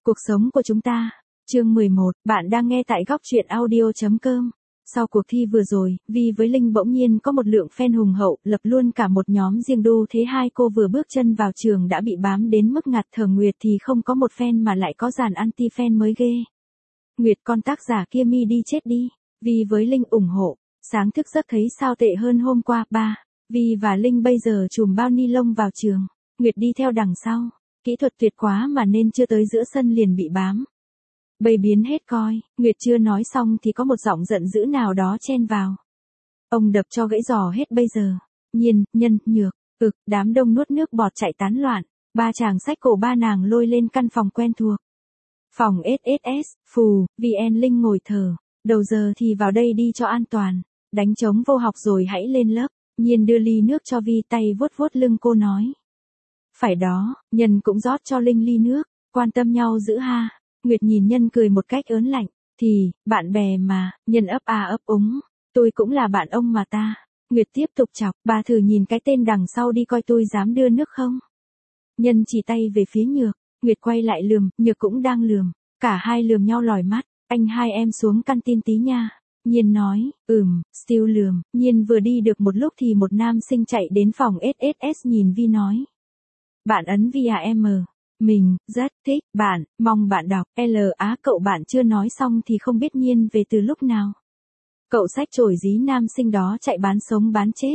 Cuộc sống của chúng ta. Chương 11, bạn đang nghe tại góc truyện audio.com. Sau cuộc thi vừa rồi, Vi với Linh bỗng nhiên có một lượng fan hùng hậu, lập luôn cả một nhóm riêng đô thế hai cô vừa bước chân vào trường đã bị bám đến mức ngạt thở. Nguyệt thì không có một fan mà lại có dàn anti-fan mới ghê. Nguyệt con tác giả kia mi đi chết đi. Vi với Linh ủng hộ. Sáng thức giấc thấy sao tệ hơn hôm qua. Vi và Linh bây giờ chùm bao ni lông vào trường. Nguyệt đi theo đằng sau. Kỹ thuật tuyệt quá mà nên chưa tới giữa sân liền bị bám. Bầy biến hết coi, Nguyệt chưa nói xong thì có một giọng giận dữ nào đó chen vào. Ông đập cho gãy giò hết bây giờ. Nhiên, Nhân, Nhược, đám đông nuốt nước bọt chạy tán loạn. Ba chàng xách cổ ba nàng lôi lên căn phòng quen thuộc. Phòng SSS, phù, VN Linh ngồi thở. Đầu giờ thì vào đây đi cho an toàn. Đánh trống vô học rồi hãy lên lớp. Nhiên đưa ly nước cho Vi, tay vuốt vuốt lưng cô nói. Phải đó, Nhân cũng rót cho Linh ly nước. Quan tâm nhau dữ ha. Nguyệt nhìn Nhân cười một cách ớn lạnh. Thì, bạn bè mà. Nhân ấp à ấp úng. Tôi cũng là bạn ông mà ta. Nguyệt tiếp tục chọc. Bà thử nhìn cái tên đằng sau đi coi tôi dám đưa nước không. Nhân chỉ tay về phía Nhược. Nguyệt quay lại lườm. Nhược cũng đang lườm. Cả hai lườm nhau lòi mắt. Anh hai em xuống căn tin tí nha. Nhiên nói. Still lườm. Nhiên vừa đi được một lúc thì một nam sinh chạy đến phòng SSS nhìn Vi nói. Bạn ấn Vi à em? Mình, rất thích bạn, mong bạn đọc. Cậu bạn chưa nói xong thì không biết Nhiên về từ lúc nào. Cậu xách chổi dí nam sinh đó chạy bán sống bán chết.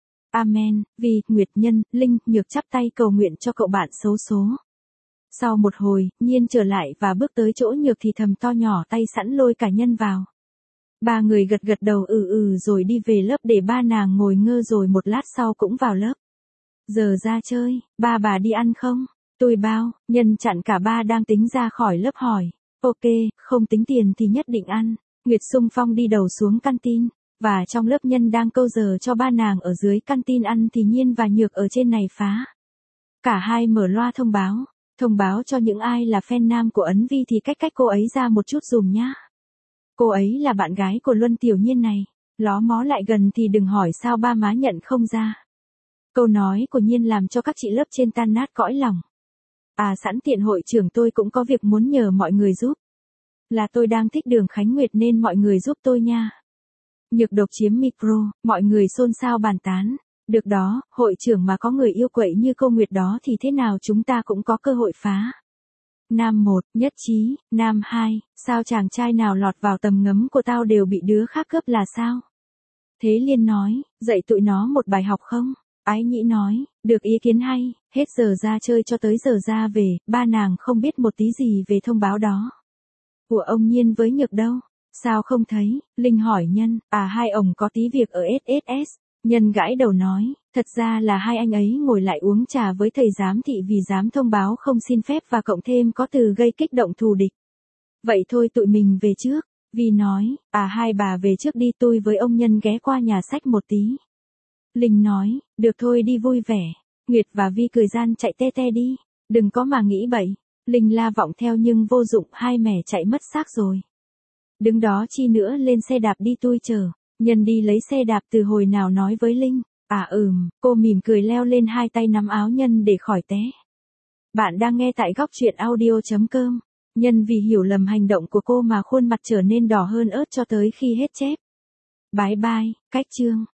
Amen, Vi, Nguyệt, Nhân, Linh, Nhược chắp tay cầu nguyện cho cậu bạn xấu số. Sau một hồi, Nhiên trở lại và bước tới chỗ Nhược thì thầm to nhỏ tay sẵn lôi cả Nhân vào. Ba người gật gật đầu rồi đi về lớp để ba nàng ngồi ngơ rồi một lát sau cũng vào lớp. Giờ ra chơi, ba bà đi ăn không? Tôi bao, Nhân chặn cả ba đang tính ra khỏi lớp hỏi. Ok, không tính tiền thì nhất định ăn. Nguyệt xung phong đi đầu xuống căn tin. Và trong lớp Nhân đang câu giờ cho ba nàng ở dưới căn tin ăn thì Nhiên và Nhược ở trên này phá. Cả hai mở loa thông báo. Thông báo cho những ai là fan nam của Ấn Vi thì cách cô ấy ra một chút dùm nhá. Cô ấy là bạn gái của Luân Tiểu Nhiên này. Ló mó lại gần thì đừng hỏi sao ba má nhận không ra. Câu nói của Nhiên làm cho các chị lớp trên tan nát cõi lòng. Sẵn tiện hội trưởng tôi cũng có việc muốn nhờ mọi người giúp. Là tôi đang thích Đường Khánh Nguyệt nên mọi người giúp tôi nha. Nhược độc chiếm micro, mọi người xôn xao bàn tán. Được đó, hội trưởng mà có người yêu quậy như cô Nguyệt đó thì thế nào chúng ta cũng có cơ hội phá. Nam 1, nhất trí. Nam 2, sao chàng trai nào lọt vào tầm ngấm của tao đều bị đứa khác cướp là sao? Thế Liên nói, dạy tụi nó một bài học không? Ái Nhĩ nói, được ý kiến hay, hết giờ ra chơi cho tới giờ ra về, ba nàng không biết một tí gì về thông báo đó. Của ông Nhiên với Nhược đâu? Sao không thấy? Linh hỏi Nhân, hai ông có tí việc ở SSS. Nhân gãi đầu nói, thật ra là hai anh ấy ngồi lại uống trà với thầy giám thị vì dám thông báo không xin phép và cộng thêm có từ gây kích động thù địch. Vậy thôi tụi mình về trước. Vi nói, hai bà về trước đi tôi với ông Nhân ghé qua nhà sách một tí. Linh nói, được thôi đi vui vẻ. Nguyệt và Vi cười gian chạy te te đi. Đừng có mà nghĩ bậy. Linh la vọng theo nhưng vô dụng, hai mẻ chạy mất xác rồi. Đứng đó chi nữa lên xe đạp đi tôi chờ. Nhân đi lấy xe đạp từ hồi nào nói với Linh. Cô mỉm cười leo lên hai tay nắm áo Nhân để khỏi té. Bạn đang nghe tại góc truyện audio.com. Nhân vì hiểu lầm hành động của cô mà khuôn mặt trở nên đỏ hơn ớt cho tới khi hết chép. Bye bye, cách chương.